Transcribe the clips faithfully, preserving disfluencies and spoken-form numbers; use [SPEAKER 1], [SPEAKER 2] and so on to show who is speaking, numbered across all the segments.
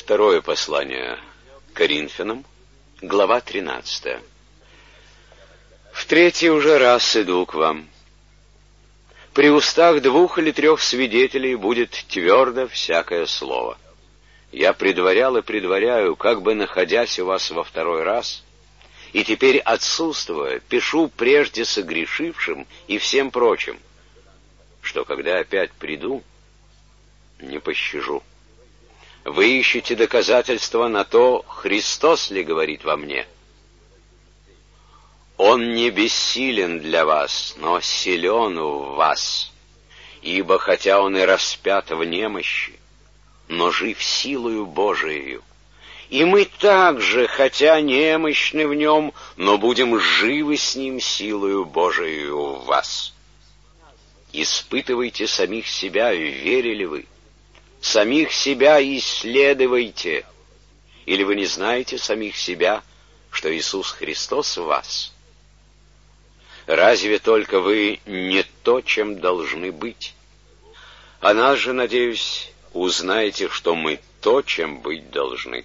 [SPEAKER 1] Второе послание Коринфянам, глава тринадцатая. В третий уже раз иду к вам. При устах двух или трех свидетелей будет твердо всякое слово. Я предварял и предваряю, как бы находясь у вас во второй раз, и теперь, отсутствуя, пишу прежде согрешившим и всем прочим, что когда опять приду, не пощажу. Вы ищете доказательства на то, Христос ли говорит во мне. Он не бессилен для вас, но силен в вас, ибо хотя он и распят в немощи, но жив силою Божиею. И мы также, хотя немощны в нем, но будем живы с ним силою Божиею в вас. Испытывайте самих себя, верили вы. Самих себя исследуйте. Или вы не знаете самих себя, что Иисус Христос в вас? Разве только вы не то, чем должны быть? А нас же, надеюсь, узнаете, что мы то, чем быть должны.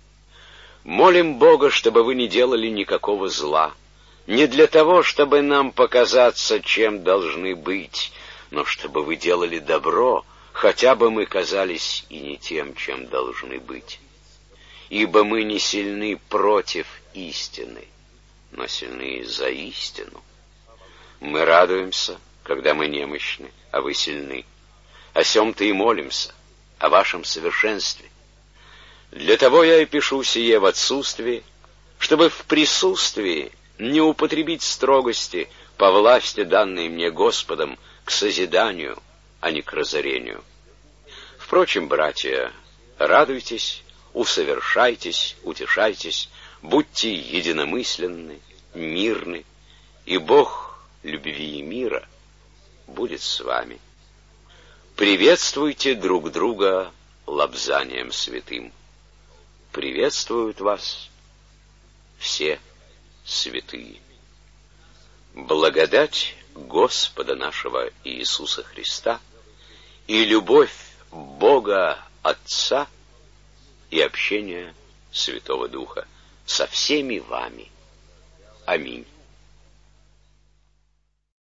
[SPEAKER 1] Молим Бога, чтобы вы не делали никакого зла, не для того, чтобы нам показаться, чем должны быть, но чтобы вы делали добро, хотя бы мы казались и не тем, чем должны быть. Ибо мы не сильны против истины, но сильны за истину. Мы радуемся, когда мы немощны, а вы сильны. О сем-то и молимся, о вашем совершенстве. Для того я и пишу сие в отсутствии, чтобы в присутствии не употребить строгости по власти, данной мне Господом, к созиданию, а не к разорению. Впрочем, братья, радуйтесь, усовершайтесь, утешайтесь, будьте единомысленны, мирны, и Бог любви и мира будет с вами. Приветствуйте друг друга лобзанием святым. Приветствуют вас все святые. Благодать Господа нашего Иисуса Христа и любовь Бога Отца и общение Святого Духа со всеми вами. Аминь.